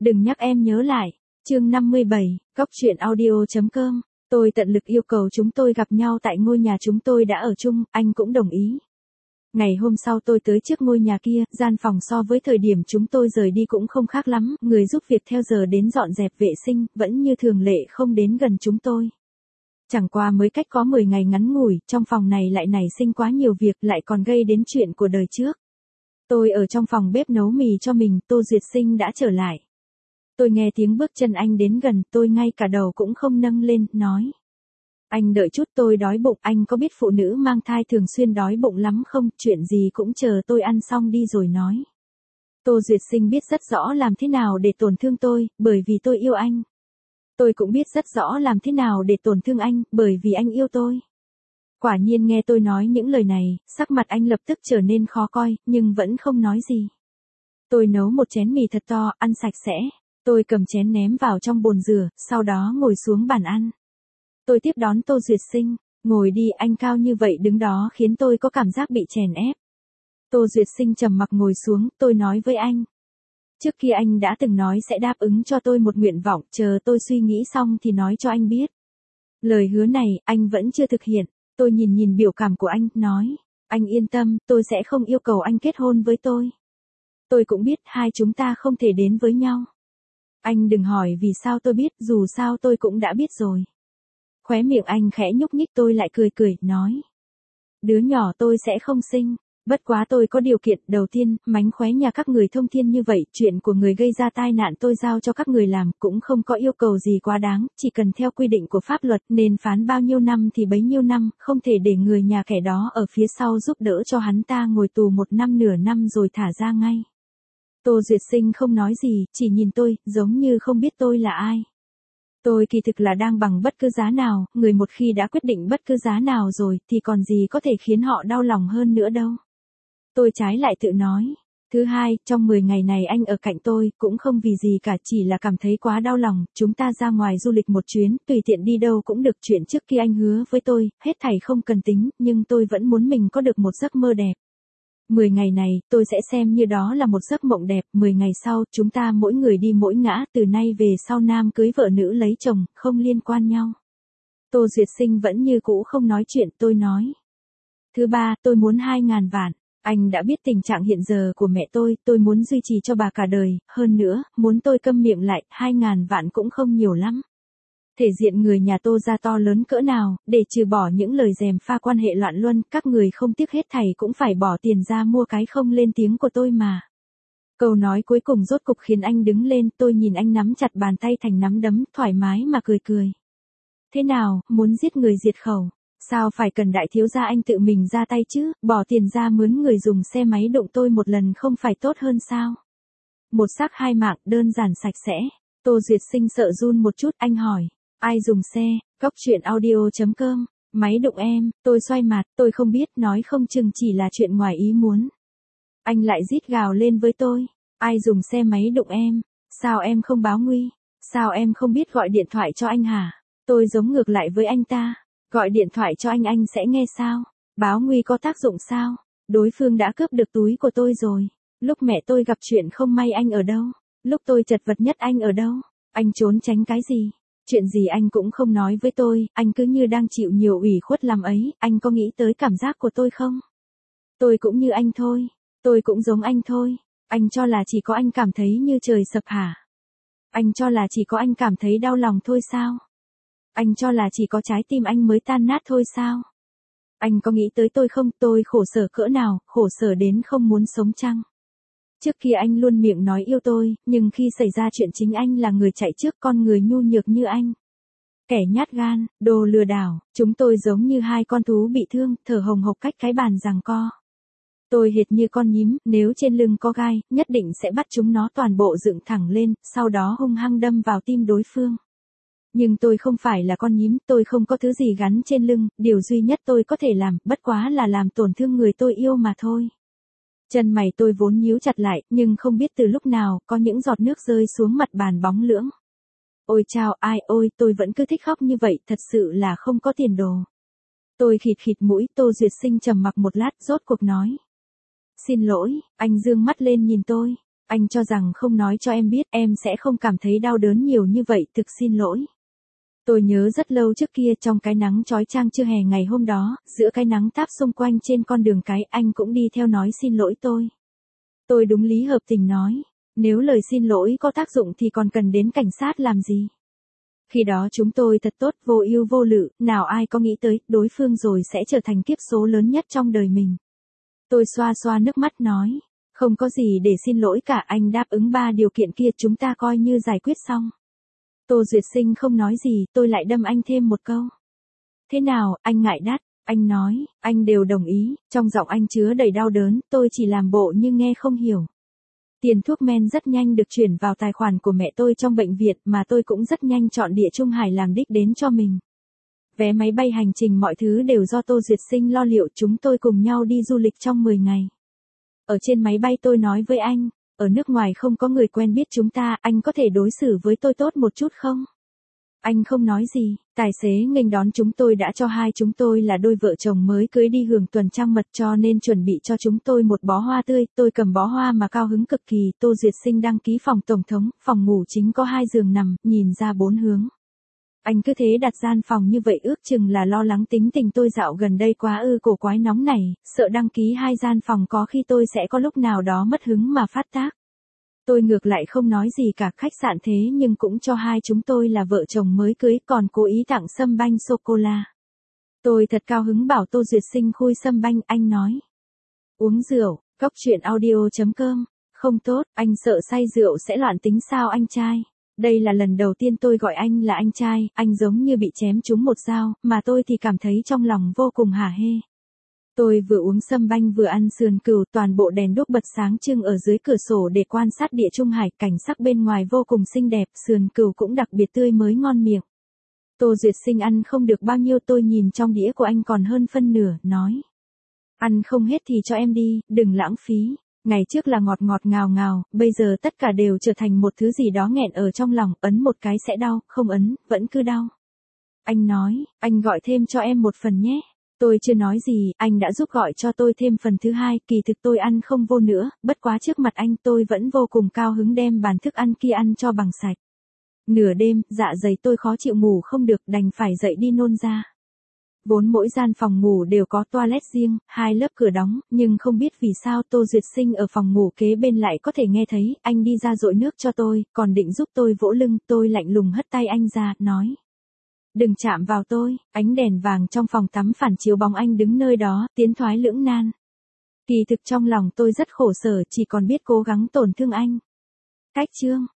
Đừng nhắc em nhớ lại. Chương 57, Góc truyện audio.com. Tôi tận lực yêu cầu chúng tôi gặp nhau tại ngôi nhà chúng tôi đã ở chung, anh cũng đồng ý. Ngày hôm sau tôi tới trước ngôi nhà kia, gian phòng so với thời điểm chúng tôi rời đi cũng không khác lắm, người giúp việc theo giờ đến dọn dẹp vệ sinh, vẫn như thường lệ không đến gần chúng tôi. Chẳng qua mới cách có 10 ngày ngắn ngủi, trong phòng này lại nảy sinh quá nhiều việc, lại còn gây đến chuyện của đời trước. Tôi ở trong phòng bếp nấu mì cho mình, Tô Duyệt Sinh đã trở lại. Tôi nghe tiếng bước chân anh đến gần, tôi ngay cả đầu cũng không nâng lên, nói. Anh đợi chút, tôi đói bụng, anh có biết phụ nữ mang thai thường xuyên đói bụng lắm không, chuyện gì cũng chờ tôi ăn xong đi rồi nói. Tô Duyệt Sinh biết rất rõ làm thế nào để tổn thương tôi, bởi vì tôi yêu anh. Tôi cũng biết rất rõ làm thế nào để tổn thương anh, bởi vì anh yêu tôi. Quả nhiên nghe tôi nói những lời này, sắc mặt anh lập tức trở nên khó coi, nhưng vẫn không nói gì. Tôi nấu một chén mì thật to, ăn sạch sẽ. Tôi cầm chén ném vào trong bồn rửa, sau đó ngồi xuống bàn ăn. Tôi tiếp đón Tô Duyệt Sinh, ngồi đi, anh cao như vậy đứng đó khiến tôi có cảm giác bị chèn ép. Tô Duyệt Sinh trầm mặc ngồi xuống, tôi nói với anh. Trước kia anh đã từng nói sẽ đáp ứng cho tôi một nguyện vọng, chờ tôi suy nghĩ xong thì nói cho anh biết. Lời hứa này, anh vẫn chưa thực hiện. Tôi nhìn biểu cảm của anh, nói. Anh yên tâm, tôi sẽ không yêu cầu anh kết hôn với tôi. Tôi cũng biết hai chúng ta không thể đến với nhau. Anh đừng hỏi vì sao tôi biết, dù sao tôi cũng đã biết rồi. Khóe miệng anh khẽ nhúc nhích, tôi lại cười, nói. Đứa nhỏ tôi sẽ không sinh. Bất quá tôi có điều kiện, đầu tiên, mánh khóe nhà các người thông thiên như vậy, chuyện của người gây ra tai nạn tôi giao cho các người làm, cũng không có yêu cầu gì quá đáng, chỉ cần theo quy định của pháp luật, nên phán bao nhiêu năm thì bấy nhiêu năm, không thể để người nhà kẻ đó ở phía sau giúp đỡ cho hắn ta ngồi tù 1 năm nửa năm rồi thả ra ngay. Tô Duyệt Sinh không nói gì, chỉ nhìn tôi, giống như không biết tôi là ai. Tôi kỳ thực là đang bằng bất cứ giá nào, người một khi đã quyết định bất cứ giá nào rồi, thì còn gì có thể khiến họ đau lòng hơn nữa đâu. Tôi trái lại tự nói. Thứ hai, trong 10 ngày này anh ở cạnh tôi, cũng không vì gì cả, chỉ là cảm thấy quá đau lòng, chúng ta ra ngoài du lịch một chuyến, tùy tiện đi đâu cũng được, chuyện trước kia anh hứa với tôi, hết thảy không cần tính, nhưng tôi vẫn muốn mình có được một giấc mơ đẹp. 10 ngày này, tôi sẽ xem như đó là một giấc mộng đẹp, 10 ngày sau, chúng ta mỗi người đi mỗi ngã, từ nay về sau nam cưới vợ nữ lấy chồng, không liên quan nhau. Tô Duyệt Sinh vẫn như cũ không nói chuyện, tôi nói. Thứ ba, tôi muốn 2.000 vạn. Anh đã biết tình trạng hiện giờ của mẹ tôi muốn duy trì cho bà cả đời, hơn nữa, muốn tôi câm miệng lại, 2.000 vạn cũng không nhiều lắm. Thể diện người nhà Tô ra to lớn cỡ nào, để trừ bỏ những lời gièm pha quan hệ loạn luân, các người không tiếc hết thảy cũng phải bỏ tiền ra mua cái không lên tiếng của tôi mà. Câu nói cuối cùng rốt cục khiến anh đứng lên, tôi nhìn anh nắm chặt bàn tay thành nắm đấm, thoải mái mà cười. Thế nào, muốn giết người diệt khẩu? Sao phải cần đại thiếu gia anh tự mình ra tay chứ, bỏ tiền ra mướn người dùng xe máy đụng tôi một lần không phải tốt hơn sao? Một xác hai mạng, đơn giản sạch sẽ. Tô Duyệt Sinh sợ run một chút, anh hỏi. Ai dùng xe? Góc truyện audio.com. Máy đụng em, tôi xoay mặt, tôi không biết, nói không chừng chỉ là chuyện ngoài ý muốn. Anh lại rít gào lên với tôi. Ai dùng xe máy đụng em? Sao em không báo nguy? Sao em không biết gọi điện thoại cho anh hả? Tôi giống ngược lại với anh ta. Gọi điện thoại cho anh sẽ nghe sao? Báo nguy có tác dụng sao? Đối phương đã cướp được túi của tôi rồi. Lúc mẹ tôi gặp chuyện không may anh ở đâu? Lúc tôi chật vật nhất anh ở đâu? Anh trốn tránh cái gì? Chuyện gì anh cũng không nói với tôi, anh cứ như đang chịu nhiều ủy khuất làm ấy, anh có nghĩ tới cảm giác của tôi không? Tôi cũng như anh thôi, tôi cũng giống anh thôi, anh cho là chỉ có anh cảm thấy như trời sập hả? Anh cho là chỉ có anh cảm thấy đau lòng thôi sao? Anh cho là chỉ có trái tim anh mới tan nát thôi sao? Anh có nghĩ tới tôi không, tôi khổ sở cỡ nào, khổ sở đến không muốn sống chăng? Trước kia anh luôn miệng nói yêu tôi, nhưng khi xảy ra chuyện chính anh là người chạy trước, con người nhu nhược như anh. Kẻ nhát gan, đồ lừa đảo, chúng tôi giống như hai con thú bị thương, thở hồng hộc cách cái bàn giằng co. Tôi hệt như con nhím, nếu trên lưng có gai, nhất định sẽ bắt chúng nó toàn bộ dựng thẳng lên, sau đó hung hăng đâm vào tim đối phương. Nhưng tôi không phải là con nhím, tôi không có thứ gì gắn trên lưng, điều duy nhất tôi có thể làm, bất quá là làm tổn thương người tôi yêu mà thôi. Chân mày tôi vốn nhíu chặt lại, nhưng không biết từ lúc nào, có những giọt nước rơi xuống mặt bàn bóng lưỡng. Ôi chao, ai ôi, tôi vẫn cứ thích khóc như vậy, thật sự là không có tiền đồ. Tôi khịt mũi, Tô Duyệt Sinh trầm mặc một lát, rốt cuộc nói. Xin lỗi, anh dương mắt lên nhìn tôi. Anh cho rằng không nói cho em biết em sẽ không cảm thấy đau đớn nhiều như vậy, thực xin lỗi. Tôi nhớ rất lâu trước kia trong cái nắng chói chang trưa hè ngày hôm đó, giữa cái nắng táp xung quanh trên con đường cái, anh cũng đi theo nói xin lỗi tôi. Tôi đúng lý hợp tình nói, nếu lời xin lỗi có tác dụng thì còn cần đến cảnh sát làm gì. Khi đó chúng tôi thật tốt, vô ưu vô lự, nào ai có nghĩ tới, đối phương rồi sẽ trở thành kiếp số lớn nhất trong đời mình. Tôi xoa xoa nước mắt nói, không có gì để xin lỗi cả, anh đáp ứng 3 điều kiện kia chúng ta coi như giải quyết xong. Tô Duyệt Sinh không nói gì, tôi lại đâm anh thêm một câu. Thế nào, anh ngại đắt, anh nói, anh đều đồng ý, trong giọng anh chứa đầy đau đớn, tôi chỉ làm bộ như nghe không hiểu. Tiền thuốc men rất nhanh được chuyển vào tài khoản của mẹ tôi trong bệnh viện mà tôi cũng rất nhanh chọn Địa Trung Hải làm đích đến cho mình. Vé máy bay hành trình mọi thứ đều do Tô Duyệt Sinh lo liệu, chúng tôi cùng nhau đi du lịch trong 10 ngày. Ở trên máy bay tôi nói với anh, ở nước ngoài không có người quen biết chúng ta, anh có thể đối xử với tôi tốt một chút không? Anh không nói gì, tài xế nghênh đón chúng tôi đã cho hai chúng tôi là đôi vợ chồng mới cưới đi hưởng tuần trăng mật cho nên chuẩn bị cho chúng tôi một bó hoa tươi, tôi cầm bó hoa mà cao hứng cực kỳ. Tô Duyệt Sinh đăng ký phòng tổng thống, phòng ngủ chính có 2 giường nằm, nhìn ra 4 hướng. Anh cứ thế đặt gian phòng như vậy ước chừng là lo lắng tính tình tôi dạo gần đây quá cổ quái nóng này, sợ đăng ký 2 gian phòng có khi tôi sẽ có lúc nào đó mất hứng mà phát tác. Tôi ngược lại không nói gì cả, khách sạn thế nhưng cũng cho hai chúng tôi là vợ chồng mới cưới còn cố ý tặng sâm banh sô-cô-la. Tôi thật cao hứng bảo Tô Duyệt Sinh khui sâm banh, anh nói. Uống rượu, cóc truyện audio.com, không tốt, anh sợ say rượu sẽ loạn tính sao anh trai. Đây là lần đầu tiên tôi gọi anh là anh trai, anh giống như bị chém trúng một dao, mà tôi thì cảm thấy trong lòng vô cùng hả hê. Tôi vừa uống sâm banh vừa ăn sườn cừu, toàn bộ đèn đuốc bật sáng trưng ở dưới cửa sổ để quan sát Địa Trung Hải, cảnh sắc bên ngoài vô cùng xinh đẹp, sườn cừu cũng đặc biệt tươi mới ngon miệng. Tô Duyệt Sinh ăn không được bao nhiêu, tôi nhìn trong đĩa của anh còn hơn phân nửa, nói. Ăn không hết thì cho em đi, đừng lãng phí. Ngày trước là ngọt ngọt ngào ngào, bây giờ tất cả đều trở thành một thứ gì đó nghẹn ở trong lòng, ấn một cái sẽ đau, không ấn, vẫn cứ đau. Anh nói, anh gọi thêm cho em một phần nhé. Tôi chưa nói gì, anh đã giúp gọi cho tôi thêm phần thứ 2, kỳ thực tôi ăn không vô nữa, bất quá trước mặt anh tôi vẫn vô cùng cao hứng đem bàn thức ăn kia ăn cho bằng sạch. Nửa đêm, dạ dày tôi khó chịu ngủ không được, đành phải dậy đi nôn ra. Vốn mỗi gian phòng ngủ đều có toilet riêng, 2 lớp cửa đóng, nhưng không biết vì sao Tô Duyệt Sinh ở phòng ngủ kế bên lại có thể nghe thấy, anh đi ra dội nước cho tôi, còn định giúp tôi vỗ lưng, tôi lạnh lùng hất tay anh ra, nói. Đừng chạm vào tôi, ánh đèn vàng trong phòng tắm phản chiếu bóng anh đứng nơi đó, tiến thoái lưỡng nan. Kỳ thực trong lòng tôi rất khổ sở, chỉ còn biết cố gắng tổn thương anh. Cách chương.